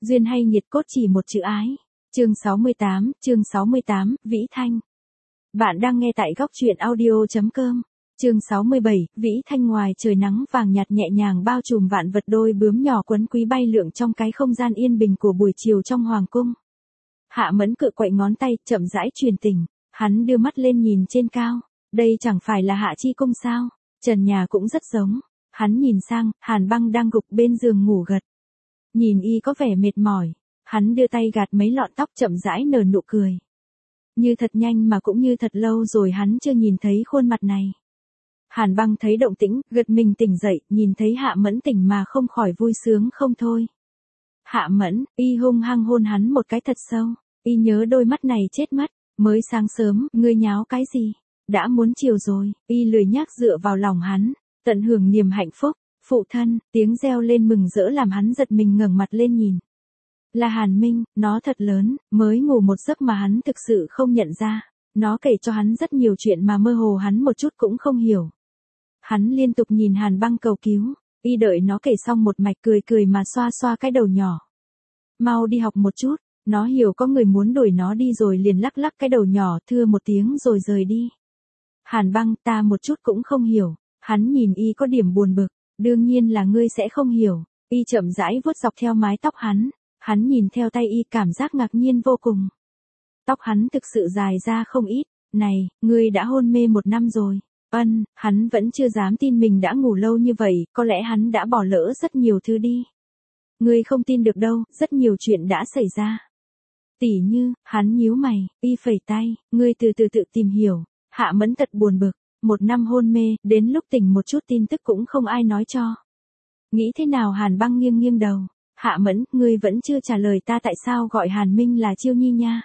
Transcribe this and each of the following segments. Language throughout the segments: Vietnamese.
Duyên hay nghiệt cốt chỉ một chữ ái. Chương 68, Vĩ Thanh. Bạn đang nghe tại góc truyện audio.com. Chương 67, Vĩ Thanh. Ngoài trời nắng vàng nhạt nhẹ nhàng bao trùm vạn vật, đôi bướm nhỏ quấn quý bay lượn trong cái không gian yên bình của buổi chiều trong hoàng cung. Hạ Mẫn cựa quậy ngón tay, chậm rãi truyền tình. Hắn đưa mắt lên nhìn trên cao. Đây chẳng phải là Hạ Chi cung sao? Trần nhà cũng rất giống. Hắn nhìn sang, Hàn Băng đang gục bên giường ngủ gật. Nhìn y có vẻ mệt mỏi. Hắn đưa tay gạt mấy lọn tóc, chậm rãi nở nụ cười. Như thật nhanh mà cũng như thật lâu rồi hắn chưa nhìn thấy khuôn mặt này. Hàn Băng thấy động tĩnh, gật mình tỉnh dậy, nhìn thấy Hạ Mẫn tỉnh mà không khỏi vui sướng không thôi. Hạ Mẫn, y hung hăng hôn hắn một cái thật sâu. Y nhớ đôi mắt này chết mất. Mới sáng sớm, ngươi nháo cái gì? Đã muốn chiều rồi. Y lười nhác dựa vào lòng hắn, tận hưởng niềm hạnh phúc. Phụ thân, tiếng reo lên mừng rỡ làm hắn giật mình ngẩng mặt lên nhìn. Là Hàn Minh, nó thật lớn, mới ngủ một giấc mà hắn thực sự không nhận ra. Nó kể cho hắn rất nhiều chuyện mà mơ hồ hắn một chút cũng không hiểu. Hắn liên tục nhìn Hàn Băng cầu cứu, y đợi nó kể xong một mạch, cười cười mà xoa xoa cái đầu nhỏ. Mau đi học một chút. Nó hiểu có người muốn đuổi nó đi rồi liền lắc lắc cái đầu nhỏ, thưa một tiếng rồi rời đi. Hàn Băng, ta một chút cũng không hiểu. Hắn nhìn y có điểm buồn bực. Đương nhiên là ngươi sẽ không hiểu. Y chậm rãi vuốt dọc theo mái tóc hắn. Hắn nhìn theo tay y, cảm giác ngạc nhiên vô cùng. Tóc hắn thực sự dài ra không ít. Này, ngươi đã hôn mê 1 năm rồi. Hắn vẫn chưa dám tin mình đã ngủ lâu như vậy, có lẽ hắn đã bỏ lỡ rất nhiều thứ đi. Ngươi không tin được đâu, rất nhiều chuyện đã xảy ra. Tỉ như, hắn nhíu mày, y phẩy tay, ngươi từ từ tự tìm hiểu. Hạ Mẫn thật buồn bực, 1 năm hôn mê, đến lúc tỉnh một chút tin tức cũng không ai nói cho. Nghĩ thế nào? Hàn Băng nghiêng nghiêng đầu. Hạ Mẫn, ngươi vẫn chưa trả lời ta tại sao gọi Hàn Minh là Chiêu Nhi nha.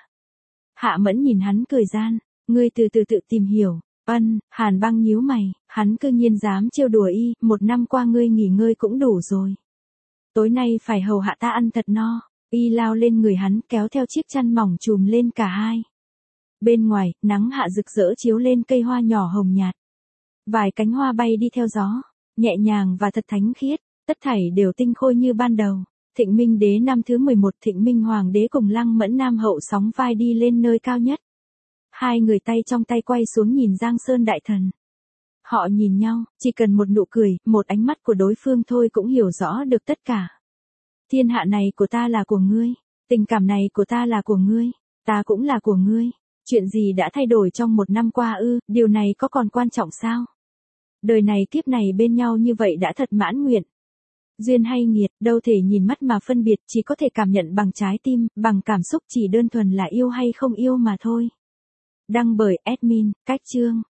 Hạ Mẫn nhìn hắn cười gian, ngươi từ từ tự tìm hiểu. Hàn Băng nhíu mày, hắn cư nhiên dám trêu đùa y, 1 năm qua ngươi nghỉ ngơi cũng đủ rồi. Tối nay phải hầu hạ ta ăn thật no. Y lao lên người hắn, kéo theo chiếc chăn mỏng trùm lên cả hai. Bên ngoài, nắng hạ rực rỡ chiếu lên cây hoa nhỏ hồng nhạt. Vài cánh hoa bay đi theo gió, nhẹ nhàng và thật thánh khiết, tất thảy đều tinh khôi như ban đầu. Thịnh Minh Đế năm thứ 11, Thịnh Minh Hoàng đế cùng Lăng Mẫn Nam hậu sóng vai đi lên nơi cao nhất. Hai người tay trong tay quay xuống nhìn Giang Sơn đại thần. Họ nhìn nhau, chỉ cần một nụ cười, một ánh mắt của đối phương thôi cũng hiểu rõ được tất cả. Thiên hạ này của ta là của ngươi, tình cảm này của ta là của ngươi, ta cũng là của ngươi. Chuyện gì đã thay đổi trong 1 năm qua ư? Điều này có còn quan trọng sao? Đời này kiếp này bên nhau như vậy đã thật mãn nguyện. Duyên hay nghiệt, đâu thể nhìn mắt mà phân biệt, chỉ có thể cảm nhận bằng trái tim, bằng cảm xúc, chỉ đơn thuần là yêu hay không yêu mà thôi. Đăng bởi admin, Cách Chương.